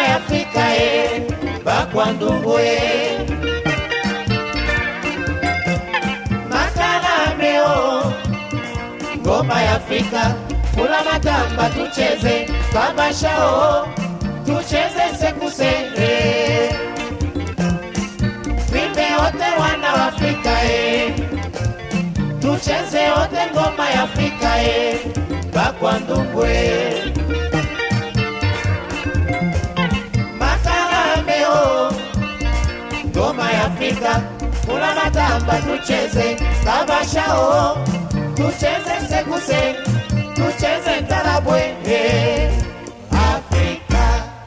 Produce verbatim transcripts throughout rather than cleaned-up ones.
ya Afrika e bakwa ndungu e Makarame o ngoma ya Afrika kula matamba tucheze kabasha o tucheze sekuse e Wimbe wote wana wa Afrika e tucheze wote ngoma ya Afrika e bakwa ndungu e Makarame o ngoma ya Afrika kula matamba tucheze kabasha o tucheze sekuse tucheze ntarabwe e Afrika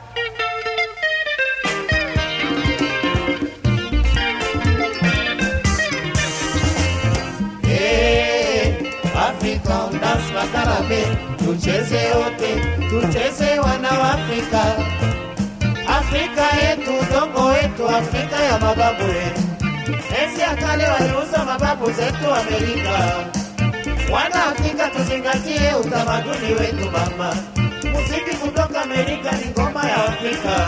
e Afrika dance Makarame tucheze wote tucheze wana wa Afrika Afrika yetu dongo yetu Afrika ya mababu yetu Enzi ya kale waliuza mababu zetu Amerika Wana Afrika tuzingatie utamaduni wetu mama Muziki kutoka Amerika ni ngoma ya Afrika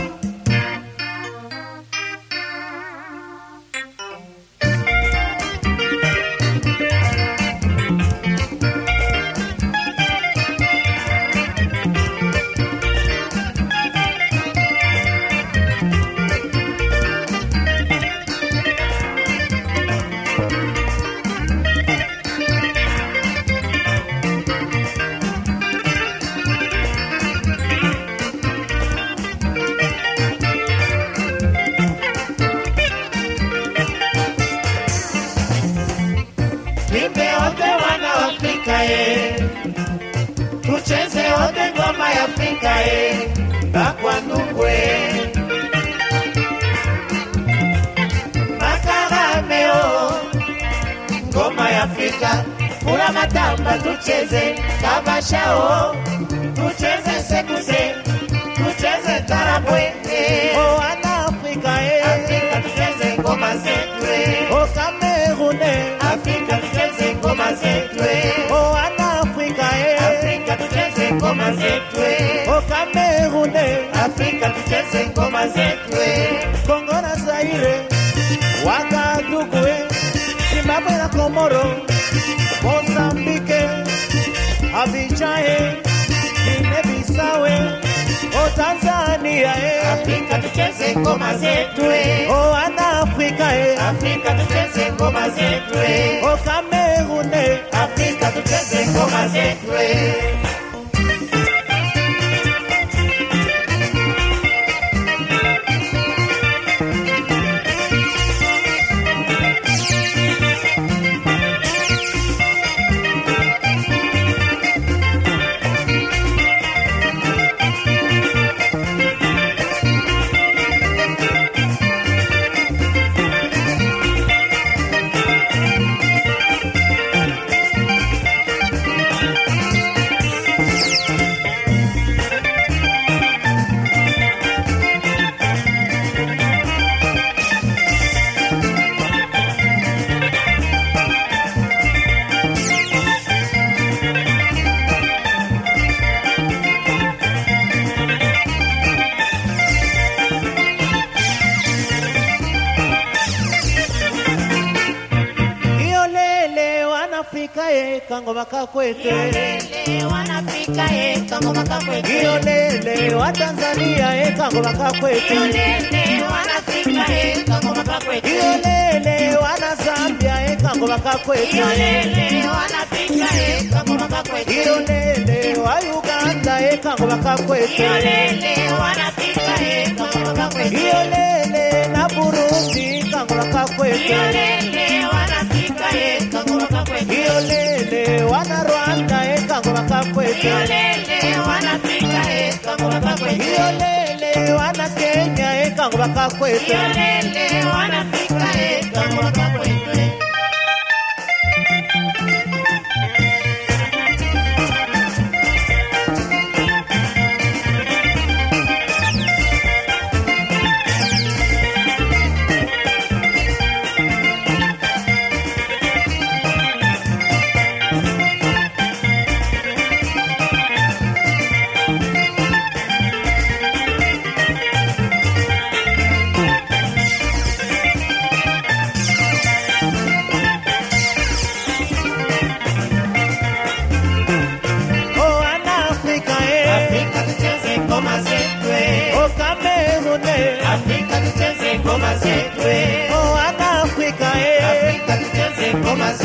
Tucheze wote ngoma ya Afrika e bakwa ndungu e Makarame o ngoma ya Afrika kula matamba tucheze kabasha o tucheze sekuse tucheze tarabwe e O ana Afrika e Afrika tucheze ngoma zetu e O Cameroun e Afrika tucheze ngoma zetu e O ana Afrika e Afrika tucheze ngoma zetu e O Cameroun e Afrika tucheze ngoma zetu e Congo na Zaire Ouagadougou e Zimbabwe na Komoro Mozambique Abidjan e Guinea-Bissau e O Tanzania e Afrika tucheze ngoma zetu e O ana Afrika e Afrika tucheze ngoma zetu e O Cameroun e Afrika tucheze ngoma zetu e Afrika e kangoma kakwetu Yolele wana Afrika e kangoma kakwetu Yolele wa Tanzania e kangoma kakwetu Yolele wana Afrika e kangoma kakwetu Yolele wana Zambia e kangoma kakwetu Yolele wana Afrika e kangoma kakwetu Yolele wa Uganda e kangoma kakwetu Yolele wana Afrika e kangoma kakwetu Yolele na Burundi kangoma kakwetu Yolele wana Afrika e kangoma kakwetu Yolele wana Rwanda e kangoma kakwetu Yolele wana Afrika e kangoma kakwetu Yolele wana Kenya e kangoma kakwetu Yolele wana Afrika e kangoma kakwetu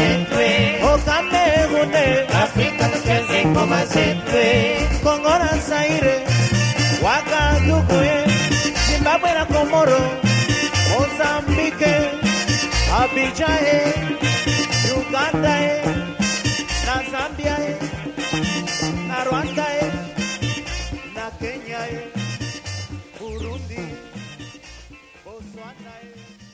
zetu, Cameroun, Afrika tucheze ngoma zetu, Congo na Zaire, Ouagadougou, Zimbabwe na Komoro, Mozambique, Abidjan, Uganda, na Zambia, na Rwanda, na Kenya, Burundi, Botswana.